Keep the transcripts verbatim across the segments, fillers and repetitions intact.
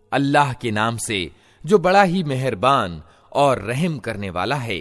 अल्लाह के नाम से जो बड़ा ही मेहरबान और रहम करने वाला है।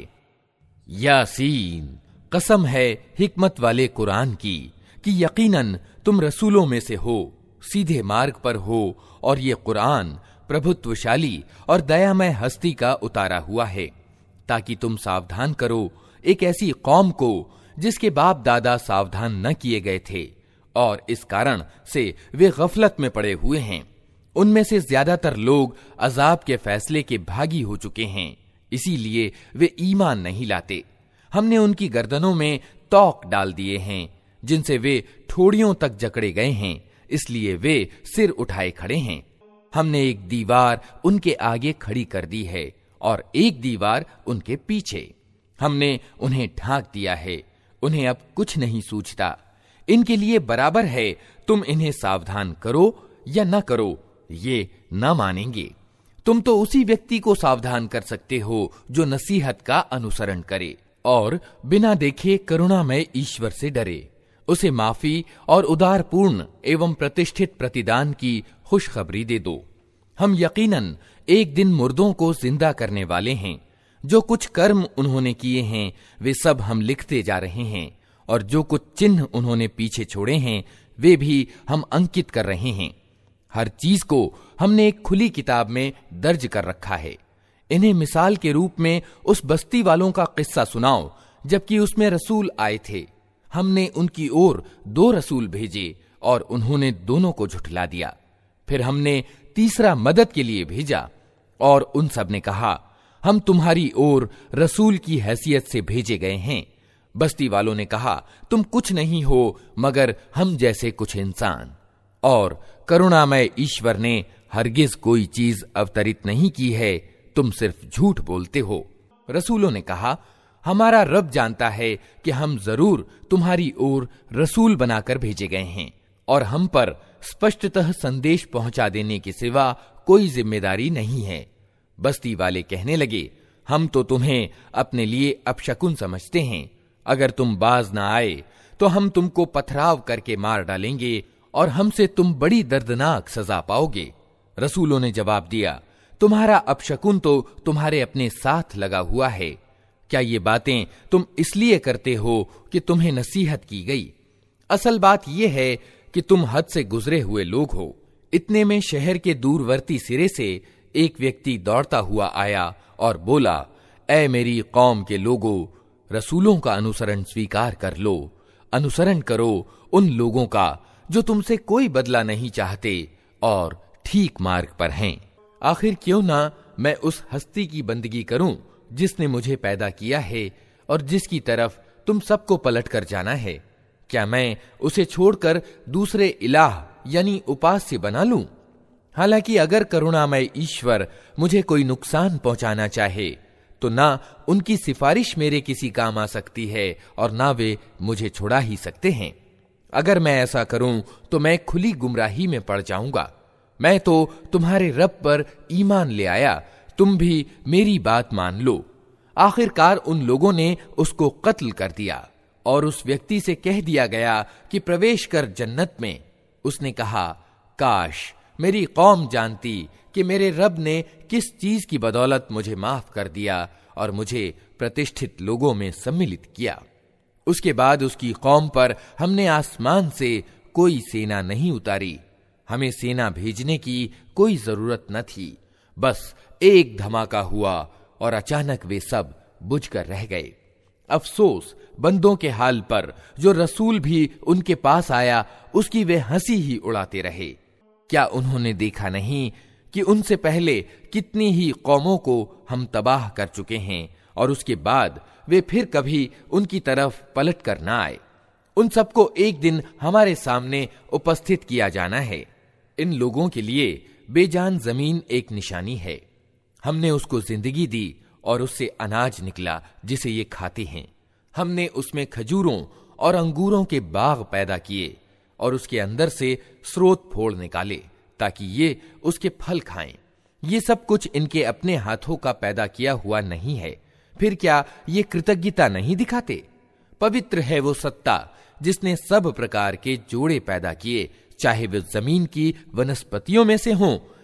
यासीन, कसम है हिकमत वाले कुरान की कि यकीनन तुम रसूलों में से हो, सीधे मार्ग पर हो, और ये कुरान प्रभुत्वशाली और दयामय हस्ती का उतारा हुआ है, ताकि तुम सावधान करो एक ऐसी कौम को जिसके बाप दादा सावधान न किए गए थे, और इस कारण से वे गफलत में पड़े हुए हैं। उनमें से ज्यादातर लोग अजाब के फैसले के भागी हो चुके हैं, इसीलिए वे ईमान नहीं लाते। हमने उनकी गर्दनों में तौक डाल दिए हैं, जिनसे वे ठोड़ियों तक जकड़े गए हैं, इसलिए वे सिर उठाए खड़े हैं। हमने एक दीवार उनके आगे खड़ी कर दी है और एक दीवार उनके पीछे। हमने उन्हें ढांक दिया है, उन्हें अब कुछ नहीं सूझता। इनके लिए बराबर है तुम इन्हें सावधान करो या न करो, ये न मानेंगे। तुम तो उसी व्यक्ति को सावधान कर सकते हो जो नसीहत का अनुसरण करे और बिना देखे करुणामय ईश्वर से डरे, उसे माफी और उदारपूर्ण एवं प्रतिष्ठित प्रतिदान की खुशखबरी दे दो। हम यकीनन एक दिन मुर्दों को जिंदा करने वाले हैं। जो कुछ कर्म उन्होंने किए हैं वे सब हम लिखते जा रहे हैं, और जो कुछ चिन्ह उन्होंने पीछे छोड़े हैं वे भी हम अंकित कर रहे हैं। हर चीज को हमने एक खुली किताब में दर्ज कर रखा है। इन्हें मिसाल के रूप में उस बस्ती वालों का किस्सा सुनाओ जबकि उसमें रसूल आए थे। हमने उनकी ओर दो रसूल भेजे और उन्होंने दोनों को झुठला दिया। फिर हमने तीसरा मदद के लिए भेजा और उन सब ने कहा, हम तुम्हारी ओर रसूल की हैसियत से भेजे गए हैं। बस्ती वालों ने कहा, तुम कुछ नहीं हो मगर हम जैसे कुछ इंसान। और करुणामय ईश्वर ने हरगिज कोई चीज अवतरित नहीं की है, तुम सिर्फ झूठ बोलते हो। रसूलों ने कहा, हमारा रब जानता है कि हम जरूर तुम्हारी ओर रसूल बनाकर भेजे गए हैं और हम पर स्पष्टतः संदेश पहुंचा देने के सिवा कोई जिम्मेदारी नहीं है। बस्ती वाले कहने लगे, हम तो तुम्हें अपने लिए अपशकुन समझते हैं। अगर तुम बाज ना आए तो हम तुमको पथराव करके मार डालेंगे और हमसे तुम बड़ी दर्दनाक सजा पाओगे। रसूलों ने जवाब दिया, तुम्हारा अपशकुन तो तुम्हारे अपने साथ लगा हुआ है। क्या ये बातें तुम इसलिए करते हो कि तुम्हें नसीहत की गई? असल बात यह है कि तुम हद से गुजरे हुए लोग हो। इतने में शहर के दूरवर्ती सिरे से एक व्यक्ति दौड़ता हुआ आया और बोला, ऐ मेरी कौम के लोगों, रसूलों का अनुसरण स्वीकार कर लो। अनुसरण करो उन लोगों का जो तुमसे कोई बदला नहीं चाहते और ठीक मार्ग पर हैं। आखिर क्यों ना मैं उस हस्ती की बंदगी करूं जिसने मुझे पैदा किया है और जिसकी तरफ तुम सबको पलट कर जाना है। क्या मैं उसे छोड़कर दूसरे इलाह यानी उपास्य बना लूं? हालांकि अगर करुणामय ईश्वर मुझे कोई नुकसान पहुंचाना चाहे तो ना उनकी सिफारिश मेरे किसी काम आ सकती है और ना वे मुझे छुड़ा ही सकते हैं। अगर मैं ऐसा करूं तो मैं खुली गुमराही में पड़ जाऊंगा। मैं तो तुम्हारे रब पर ईमान ले आया, तुम भी मेरी बात मान लो। आखिरकार उन लोगों ने उसको कत्ल कर दिया और उस व्यक्ति से कह दिया गया कि प्रवेश कर जन्नत में। उसने कहा, काश मेरी कौम जानती कि मेरे रब ने किस चीज की बदौलत मुझे माफ कर दिया और मुझे प्रतिष्ठित लोगों में सम्मिलित किया। उसके बाद उसकी कौम पर हमने आसमान से कोई सेना नहीं उतारी। हमें सेना भेजने की कोई जरूरत न थी। बस एक धमाका हुआ और अचानक वे सब बुझकर रह गए। अफसोस बंदों के हाल पर जो रसूल भी उनके पास आया उसकी वे हंसी ही उड़ाते रहे। क्या उन्होंने देखा नहीं कि उनसे पहले कितनी ही कौमों को हम तबाह कर चुके हैं और उसके बाद वे फिर कभी उनकी तरफ पलट कर ना आए। उन सबको एक दिन हमारे सामने उपस्थित किया जाना है। इन लोगों के लिए बेजान जमीन एक निशानी है। हमने उसको जिंदगी दी और उससे अनाज निकला जिसे ये खाते हैं। हमने उसमें खजूरों और अंगूरों के बाग पैदा किए और उसके अंदर से स्रोत फोड़ निकाले ताकि ये उसके फल खाएं। ये सब कुछ इनके अपने हाथों का पैदा किया हुआ नहीं है। फिर क्या ये कृतज्ञता नहीं दिखाते? पवित्र है वो सत्ता जिसने सब प्रकार के जोड़े पैदा किए, चाहे वे जमीन की वनस्पतियों में से हों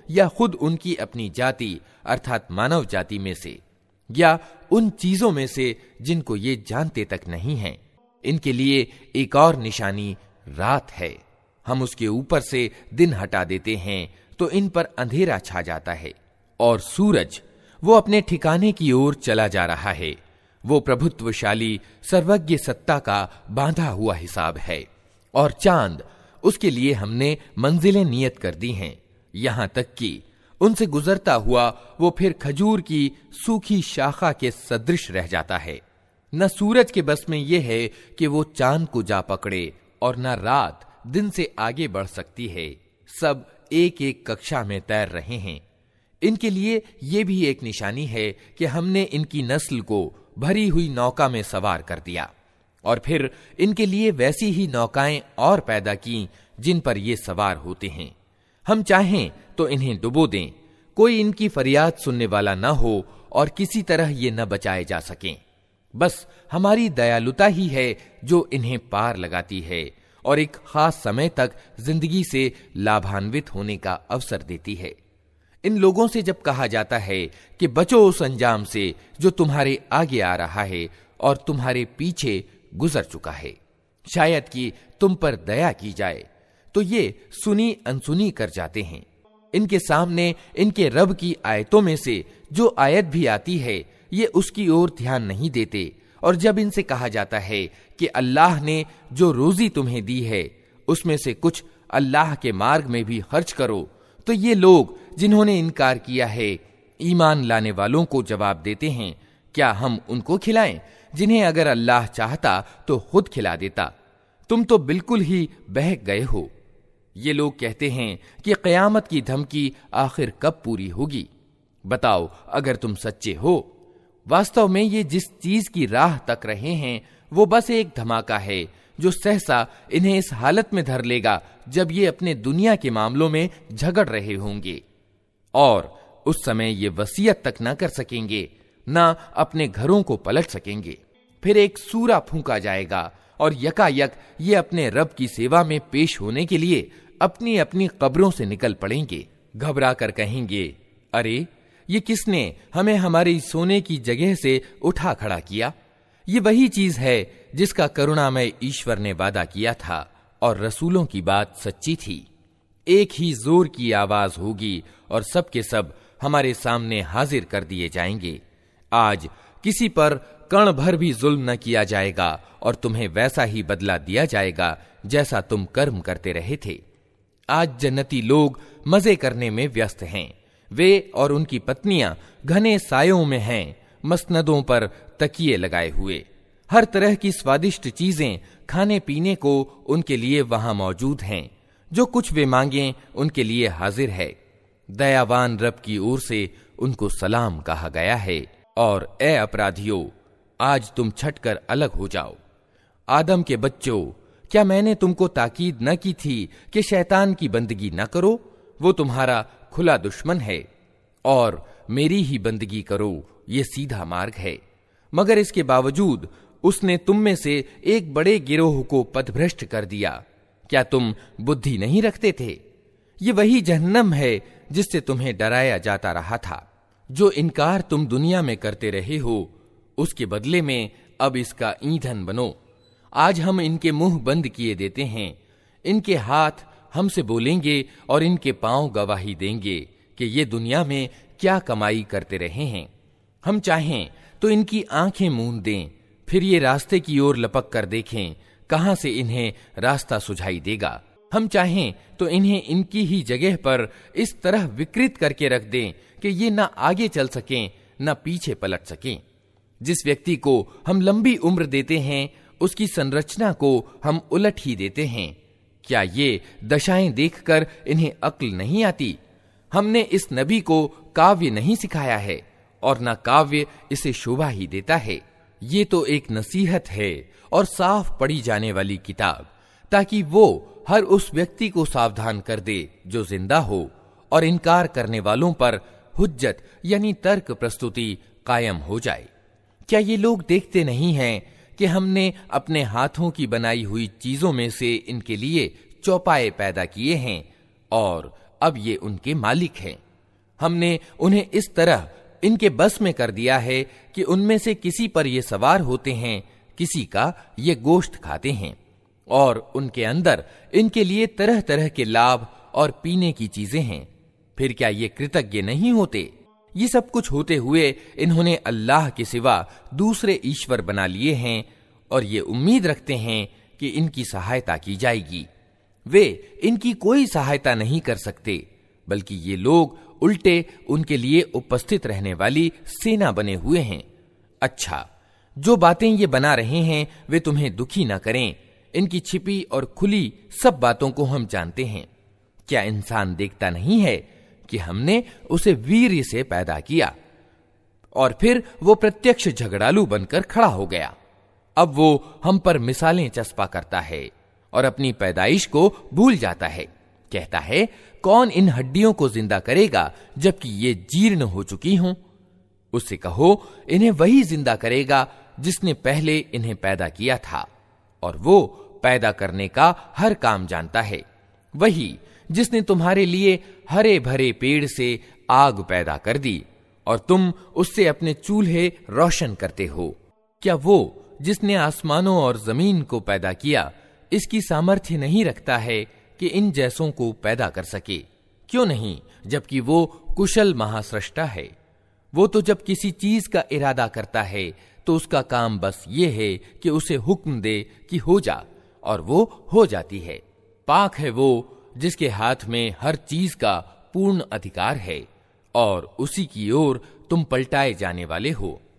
या खुद उनकी अपनी जाति अर्थात मानव जाति में से, या उन चीजों में से जिनको ये जानते तक नहीं हैं। इनके लिए एक और निशानी रात है। हम उसके ऊपर से दिन हटा देते हैं तो इन पर अंधेरा छा जाता है, और सूरज वो अपने ठिकाने की ओर चला जा रहा है। वो प्रभुत्वशाली सर्वज्ञ सत्ता का बांधा हुआ हिसाब है, और चांद उसके लिए हमने मंजिलें नियत कर दी हैं, यहां तक कि उनसे गुजरता हुआ वो फिर खजूर की सूखी शाखा के सदृश रह जाता है। न सूरज के बस में यह है कि वो चांद को जा पकड़े, और न रात दिन से आगे बढ़ सकती है। सब एक एक कक्षा में तैर रहे हैं। इनके लिए ये भी एक निशानी है कि हमने इनकी नस्ल को भरी हुई नौका में सवार कर दिया, और फिर इनके लिए वैसी ही नौकाएं और पैदा की जिन पर ये सवार होते हैं। हम चाहें तो इन्हें डुबो दें, कोई इनकी फरियाद सुनने वाला न हो और किसी तरह ये न बचाए जा सकें। बस हमारी दयालुता ही है जो इन्हें पार लगाती है और एक खास समय तक जिंदगी से लाभान्वित होने का अवसर देती है। इन लोगों से जब कहा जाता है कि बचो उस अंजाम से जो तुम्हारे आगे आ रहा है और तुम्हारे पीछे गुजर चुका है, शायद कि तुम पर दया की जाए, तो ये सुनी अनसुनी कर जाते हैं। इनके सामने इनके रब की आयतों में से जो आयत भी आती है, ये उसकी ओर ध्यान नहीं देते। और जब इनसे कहा जाता है कि अल्लाह ने जो रोजी तुम्हें दी है उसमें से कुछ अल्लाह के मार्ग में भी खर्च करो, तो ये लोग जिन्होंने इनकार किया है ईमान लाने वालों को जवाब देते हैं, क्या हम उनको खिलाएं जिन्हें अगर अल्लाह चाहता तो खुद खिला देता? तुम तो बिल्कुल ही बहक गए हो। ये लोग कहते हैं कि क़यामत की धमकी आखिर कब पूरी होगी? बताओ अगर तुम सच्चे हो। वास्तव में ये जिस चीज की राह तक रहे हैं वो बस एक धमाका है जो सहसा इन्हें इस हालत में धर लेगा जब ये अपने दुनिया के मामलों में झगड़ रहे होंगे, और उस समय ये वसीयत तक न कर सकेंगे, न अपने घरों को पलट सकेंगे। फिर एक सूरा फूंका जाएगा और यकायक ये अपने रब की सेवा में पेश होने के लिए अपनी अपनी कब्रों से निकल पड़ेंगे। घबरा कर कहेंगे, अरे ये किसने हमें हमारी सोने की जगह से उठा खड़ा किया? ये वही चीज है जिसका करुणामय ईश्वर ने वादा किया था, और रसूलों की बात सच्ची थी। एक ही जोर की आवाज होगी और सब के सब हमारे सामने हाजिर कर दिए जाएंगे। आज किसी पर कण भर भी जुल्म न किया जाएगा और तुम्हें वैसा ही बदला दिया जाएगा जैसा तुम कर्म करते रहे थे। आज जन्नती लोग मजे करने में व्यस्त हैं। वे और उनकी पत्नियां घने सायों में हैं, मसनदों पर तकिए लगाए हुए। हर तरह की स्वादिष्ट चीजें खाने पीने को उनके लिए वहां मौजूद हैं। जो कुछ वे मांगें उनके लिए हाजिर है। दयावान रब की ओर से उनको सलाम कहा गया है। और ए अपराधियों, आज तुम छटकर अलग हो जाओ। आदम के बच्चों, क्या मैंने तुमको ताकीद न की थी कि शैतान की बंदगी न करो? वो तुम्हारा खुला दुश्मन है, और मेरी ही बंदगी करो, ये सीधा मार्ग है। मगर इसके बावजूद उसने तुम में से एक बड़े गिरोह को पथभ्रष्ट कर दिया। क्या तुम बुद्धि नहीं रखते थे? ये वही जहन्नम है जिससे तुम्हें डराया जाता रहा था। जो इनकार तुम दुनिया में करते रहे हो, उसके बदले में अब इसका ईंधन बनो। आज हम इनके मुंह बंद किए देते हैं। इनके हाथ हमसे बोलेंगे और इनके पांव गवाही देंगे कि ये दुनिया में क्या कमाई करते रहे हैं। हम चाहें तो इनकी आंखें मूंद दें, फिर ये रास्ते की ओर लपक कर देखें कहां से इन्हें रास्ता सुझाई देगा। हम चाहें तो इन्हें इनकी ही जगह पर इस तरह विकृत करके रख दें कि ये न आगे चल सकें न पीछे पलट सकें। जिस व्यक्ति को हम लंबी उम्र देते हैं उसकी संरचना को हम उलट ही देते हैं। क्या ये दशाएं देखकर इन्हें अक्ल नहीं आती? हमने इस नबी को काव्य नहीं सिखाया है और न काव्य इसे शोभा ही देता है। ये तो एक नसीहत है और साफ पढ़ी जाने वाली किताब, ताकि वो हर उस व्यक्ति को सावधान कर दे जो जिंदा हो और इनकार करने वालों पर हुज्जत यानी तर्क प्रस्तुति कायम हो जाए। क्या ये लोग देखते नहीं हैं कि हमने अपने हाथों की बनाई हुई चीजों में से इनके लिए चौपाए पैदा किए हैं और अब ये उनके मालिक हैं। हमने उन्हें इस तरह इनके बस में कर दिया है कि उनमें से किसी पर ये सवार होते हैं, किसी का ये गोश्त खाते हैं, और उनके अंदर इनके लिए तरह तरह के लाभ और पीने की चीजें हैं। फिर क्या ये कृतज्ञ नहीं होते? ये सब कुछ होते हुए इन्होंने अल्लाह के सिवा दूसरे ईश्वर बना लिए हैं और ये उम्मीद रखते हैं कि इनकी सहायता की जाएगी। वे इनकी कोई सहायता नहीं कर सकते, बल्कि ये लोग उल्टे उनके लिए उपस्थित रहने वाली सेना बने हुए हैं। अच्छा, जो बातें ये बना रहे हैं वे तुम्हें दुखी न करें। इनकी छिपी और खुली सब बातों को हम जानते हैं। क्या इंसान देखता नहीं है कि हमने उसे वीर्य से पैदा किया और फिर वो प्रत्यक्ष झगड़ालू बनकर खड़ा हो गया। अब वो हम पर मिसालें चस्पा करता है और अपनी पैदाइश को भूल जाता है। कहता है, कौन इन हड्डियों को जिंदा करेगा जबकि ये जीर्ण हो चुकी हों? उससे कहो, इन्हें वही जिंदा करेगा जिसने पहले इन्हें पैदा किया था, और वो पैदा करने का हर काम जानता है। वही जिसने तुम्हारे लिए हरे भरे पेड़ से आग पैदा कर दी और तुम उससे अपने चूल्हे रोशन करते हो। क्या वो जिसने आसमानों और जमीन को पैदा किया इसकी सामर्थ्य नहीं रखता है कि इन जैसों को पैदा कर सके? क्यों नहीं, जबकि वो कुशल महासृष्टा है। वो तो जब किसी चीज का इरादा करता है तो उसका काम बस ये है कि उसे हुक्म दे कि हो जा, और वो हो जाती है। पाक है वो जिसके हाथ में हर चीज का पूर्ण अधिकार है और उसी की ओर तुम पलटाए जाने वाले हो।